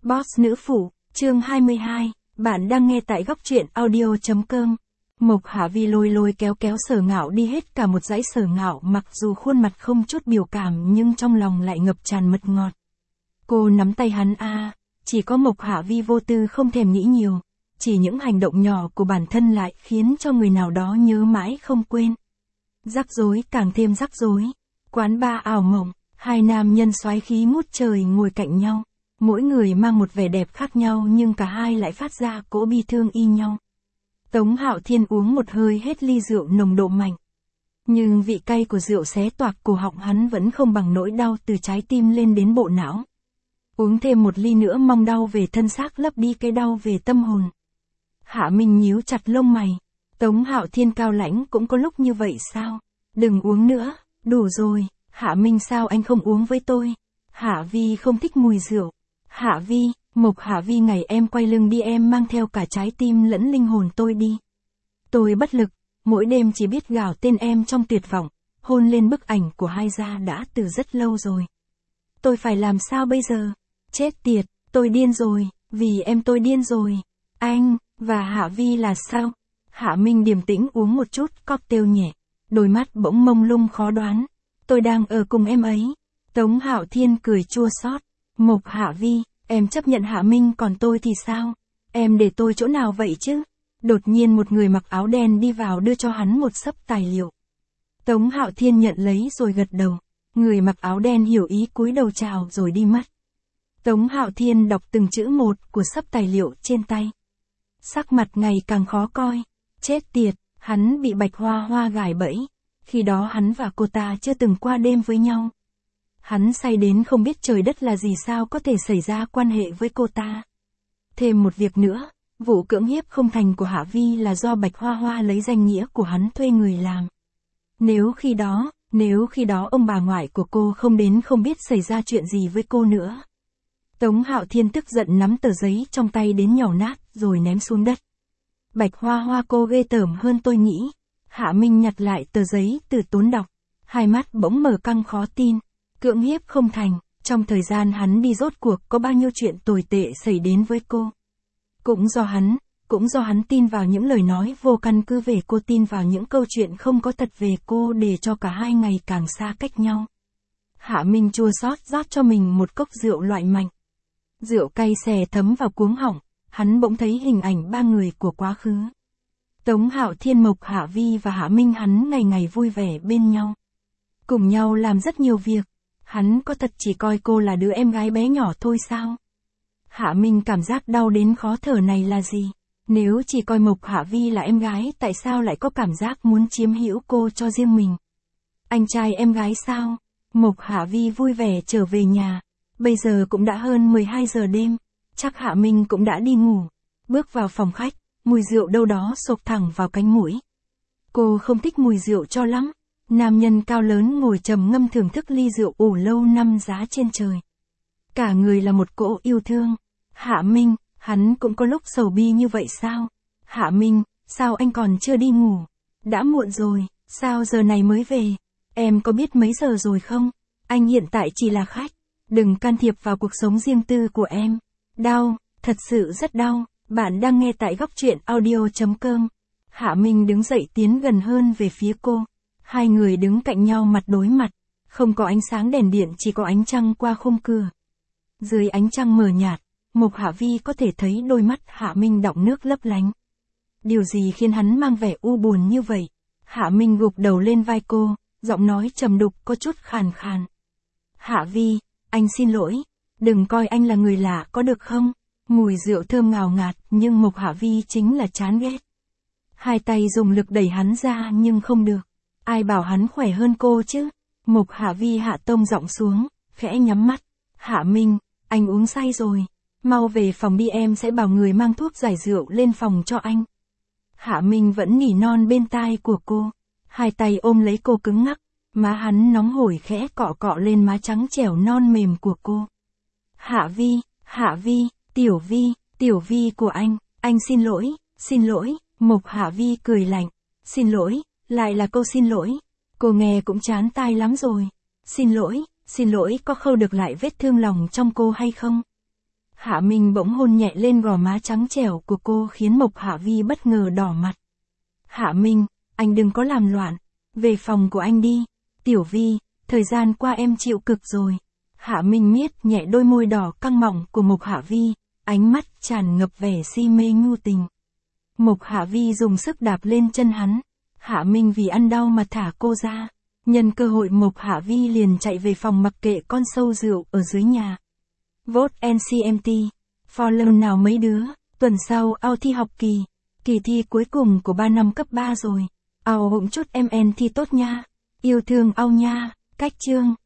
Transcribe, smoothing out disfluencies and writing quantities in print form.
Boss nữ phụ, chương 22, bạn đang nghe tại góc truyện audio.com. Mộc Hạ Vi lôi lôi kéo kéo Sở Ngạo đi hết cả một dãy. Sở Ngạo mặc dù khuôn mặt không chút biểu cảm nhưng trong lòng lại ngập tràn mật ngọt. Cô nắm tay hắn chỉ có Mộc Hạ Vi vô tư không thèm nghĩ nhiều. Chỉ những hành động nhỏ của bản thân lại khiến cho người nào đó nhớ mãi không quên. Rắc rối càng thêm rắc rối. Quán bar ảo mộng, hai nam nhân soái khí ngút trời ngồi cạnh nhau. Mỗi người mang một vẻ đẹp khác nhau nhưng cả hai lại phát ra cỗ bi thương y nhau. Tống Hạo Thiên uống một hơi hết ly rượu nồng độ mạnh. Nhưng vị cay của rượu xé toạc cổ họng hắn vẫn không bằng nỗi đau từ trái tim lên đến bộ não. Uống thêm một ly nữa mong đau về thân xác lấp đi cái đau về tâm hồn. Hạ Minh nhíu chặt lông mày. Tống Hạo Thiên cao lãnh cũng có lúc như vậy sao? Đừng uống nữa, đủ rồi. Hạ Minh sao anh không uống với tôi? Hạ Vi không thích mùi rượu. Hạ Vi, Mộc Hạ Vi ngày em quay lưng đi em mang theo cả trái tim lẫn linh hồn tôi đi. Tôi bất lực, mỗi đêm chỉ biết gào tên em trong tuyệt vọng, hôn lên bức ảnh của hai gia đã từ rất lâu rồi. Tôi phải làm sao bây giờ? Chết tiệt, tôi điên rồi, vì em tôi điên rồi. Anh, và Hạ Vi là sao? Hạ Minh điềm tĩnh uống một chút cocktail nhẹ, đôi mắt bỗng mông lung khó đoán. Tôi đang ở cùng em ấy. Tống Hạo Thiên cười chua xót. Mộc Hạ Vi, em chấp nhận Hạ Minh còn tôi thì sao? Em để tôi chỗ nào vậy chứ? Đột nhiên một người mặc áo đen đi vào đưa cho hắn một xấp tài liệu. Tống Hạo Thiên nhận lấy rồi gật đầu. Người mặc áo đen hiểu ý cúi đầu chào rồi đi mất. Tống Hạo Thiên đọc từng chữ một của xấp tài liệu trên tay. Sắc mặt ngày càng khó coi. Chết tiệt, hắn bị Bạch Hoa Hoa gài bẫy. Khi đó hắn và cô ta chưa từng qua đêm với nhau. Hắn say đến không biết trời đất là gì sao có thể xảy ra quan hệ với cô ta. Thêm một việc nữa, vụ cưỡng hiếp không thành của Hạ Vi là do Bạch Hoa Hoa lấy danh nghĩa của hắn thuê người làm. Nếu khi đó ông bà ngoại của cô không đến không biết xảy ra chuyện gì với cô nữa. Tống Hạo Thiên tức giận nắm tờ giấy trong tay đến nhàu nát rồi ném xuống đất. Bạch Hoa Hoa cô ghê tởm hơn tôi nghĩ. Hạ Minh nhặt lại tờ giấy từ tốn đọc. Hai mắt bỗng mở căng khó tin. Cưỡng hiếp không thành, trong thời gian hắn đi rốt cuộc có bao nhiêu chuyện tồi tệ xảy đến với cô. Cũng do hắn tin vào những lời nói vô căn cứ về cô, tin vào những câu chuyện không có thật về cô để cho cả hai ngày càng xa cách nhau. Hạ Minh chua xót rót cho mình một cốc rượu loại mạnh. Rượu cay xè thấm vào cuống họng, hắn bỗng thấy hình ảnh ba người của quá khứ. Tống Hạo Thiên, Mộc Hạ Vi và Hạ Minh hắn ngày ngày vui vẻ bên nhau. Cùng nhau làm rất nhiều việc. Hắn có thật chỉ coi cô là đứa em gái bé nhỏ thôi sao? Hạ Minh cảm giác đau đến khó thở này là gì? Nếu chỉ coi Mộc Hạ Vi là em gái tại sao lại có cảm giác muốn chiếm hữu cô cho riêng mình? Anh trai em gái sao? Mộc Hạ Vi vui vẻ trở về nhà. Bây giờ cũng đã hơn 12 giờ đêm. Chắc Hạ Minh cũng đã đi ngủ. Bước vào phòng khách, mùi rượu đâu đó xộc thẳng vào cánh mũi. Cô không thích mùi rượu cho lắm. Nam nhân cao lớn ngồi trầm ngâm thưởng thức ly rượu ủ lâu năm giá trên trời. Cả người là một cỗ yêu thương. Hạ Minh, hắn cũng có lúc sầu bi như vậy sao? Hạ Minh, sao anh còn chưa đi ngủ? Đã muộn rồi, sao giờ này mới về? Em có biết mấy giờ rồi không? Anh hiện tại chỉ là khách. Đừng can thiệp vào cuộc sống riêng tư của em. Đau, thật sự rất đau. Bạn đang nghe tại góc truyện audio.com. Hạ Minh đứng dậy tiến gần hơn về phía cô. Hai người đứng cạnh nhau mặt đối mặt, không có ánh sáng đèn điện, chỉ có ánh trăng qua khung cửa. Dưới ánh trăng mờ nhạt, Mộc Hạ Vi có thể thấy đôi mắt Hạ Minh đọng nước lấp lánh. Điều gì khiến hắn mang vẻ u buồn như vậy? Hạ Minh gục đầu lên vai cô, giọng nói trầm đục có chút khàn khàn. Hạ Vi, anh xin lỗi, đừng coi anh là người lạ có được không? Mùi rượu thơm ngào ngạt nhưng Mộc Hạ Vi chính là chán ghét. Hai tay dùng lực đẩy hắn ra nhưng không được. Ai bảo hắn khỏe hơn cô chứ? Mộc Hạ Vi hạ tông giọng xuống, khẽ nhắm mắt. Hạ Minh, anh uống say rồi. Mau về phòng đi, em sẽ bảo người mang thuốc giải rượu lên phòng cho anh. Hạ Minh vẫn nỉ non bên tai của cô. Hai tay ôm lấy cô cứng ngắc. Má hắn nóng hổi khẽ cọ cọ lên má trắng trẻo non mềm của cô. Hạ Vi, Tiểu Vi của anh xin lỗi. Mộc Hạ Vi cười lạnh. Xin lỗi. Lại là câu xin lỗi. Cô nghe cũng chán tai lắm rồi. Xin lỗi có khâu được lại vết thương lòng trong cô hay không? Hạ Minh bỗng hôn nhẹ lên gò má trắng trẻo của cô khiến Mộc Hạ Vi bất ngờ đỏ mặt. Hạ Minh, anh đừng có làm loạn. Về phòng của anh đi. Tiểu Vi, thời gian qua em chịu cực rồi. Hạ Minh miết nhẹ đôi môi đỏ căng mọng của Mộc Hạ Vi, ánh mắt tràn ngập vẻ si mê nhu tình. Mộc Hạ Vi dùng sức đạp lên chân hắn. Hạ Minh vì ăn đau mà thả cô ra. Nhân cơ hội Mộc Hạ Vi liền chạy về phòng mặc kệ con sâu rượu ở dưới nhà. Vote NCMT. Follow nào mấy đứa. Tuần sau ao thi học kỳ. Kỳ thi cuối cùng của 3 năm cấp 3 rồi. Ao hụng chút MN thi tốt nha. Yêu thương ao nha. Cách chương.